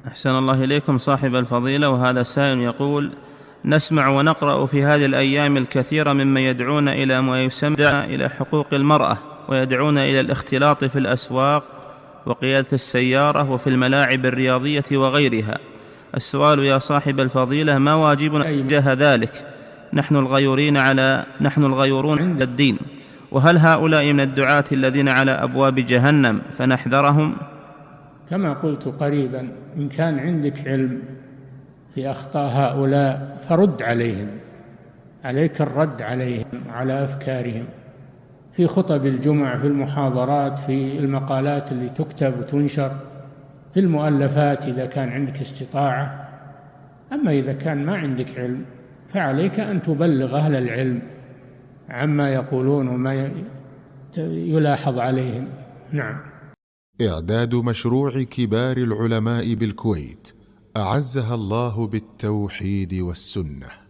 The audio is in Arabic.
أحسن الله إليكم صاحب الفضيلة. وهذا سائل يقول: نسمع ونقرأ في هذه الأيام الكثير ممن يدعون إلى ما يسمى إلى حقوق المرأة، ويدعون إلى الاختلاط في الأسواق وقيادة السيارة وفي الملاعب الرياضية وغيرها. السؤال يا صاحب الفضيلة: ما واجبنا تجاه ذلك؟ نحن الغيورون عند الدين، وهل هؤلاء من الدعاة الذين على أبواب جهنم فنحذرهم؟ كما قلت قريبا، إن كان عندك علم في أخطاء هؤلاء فرد عليهم، عليك الرد عليهم على أفكارهم في خطب الجمع، في المحاضرات، في المقالات اللي تكتب وتنشر، في المؤلفات إذا كان عندك استطاعة. أما إذا كان ما عندك علم فعليك أن تبلغ أهل العلم عما يقولون وما يلاحظ عليهم. نعم. إعداد مشروع كبار العلماء بالكويت أعزها الله بالتوحيد والسنة.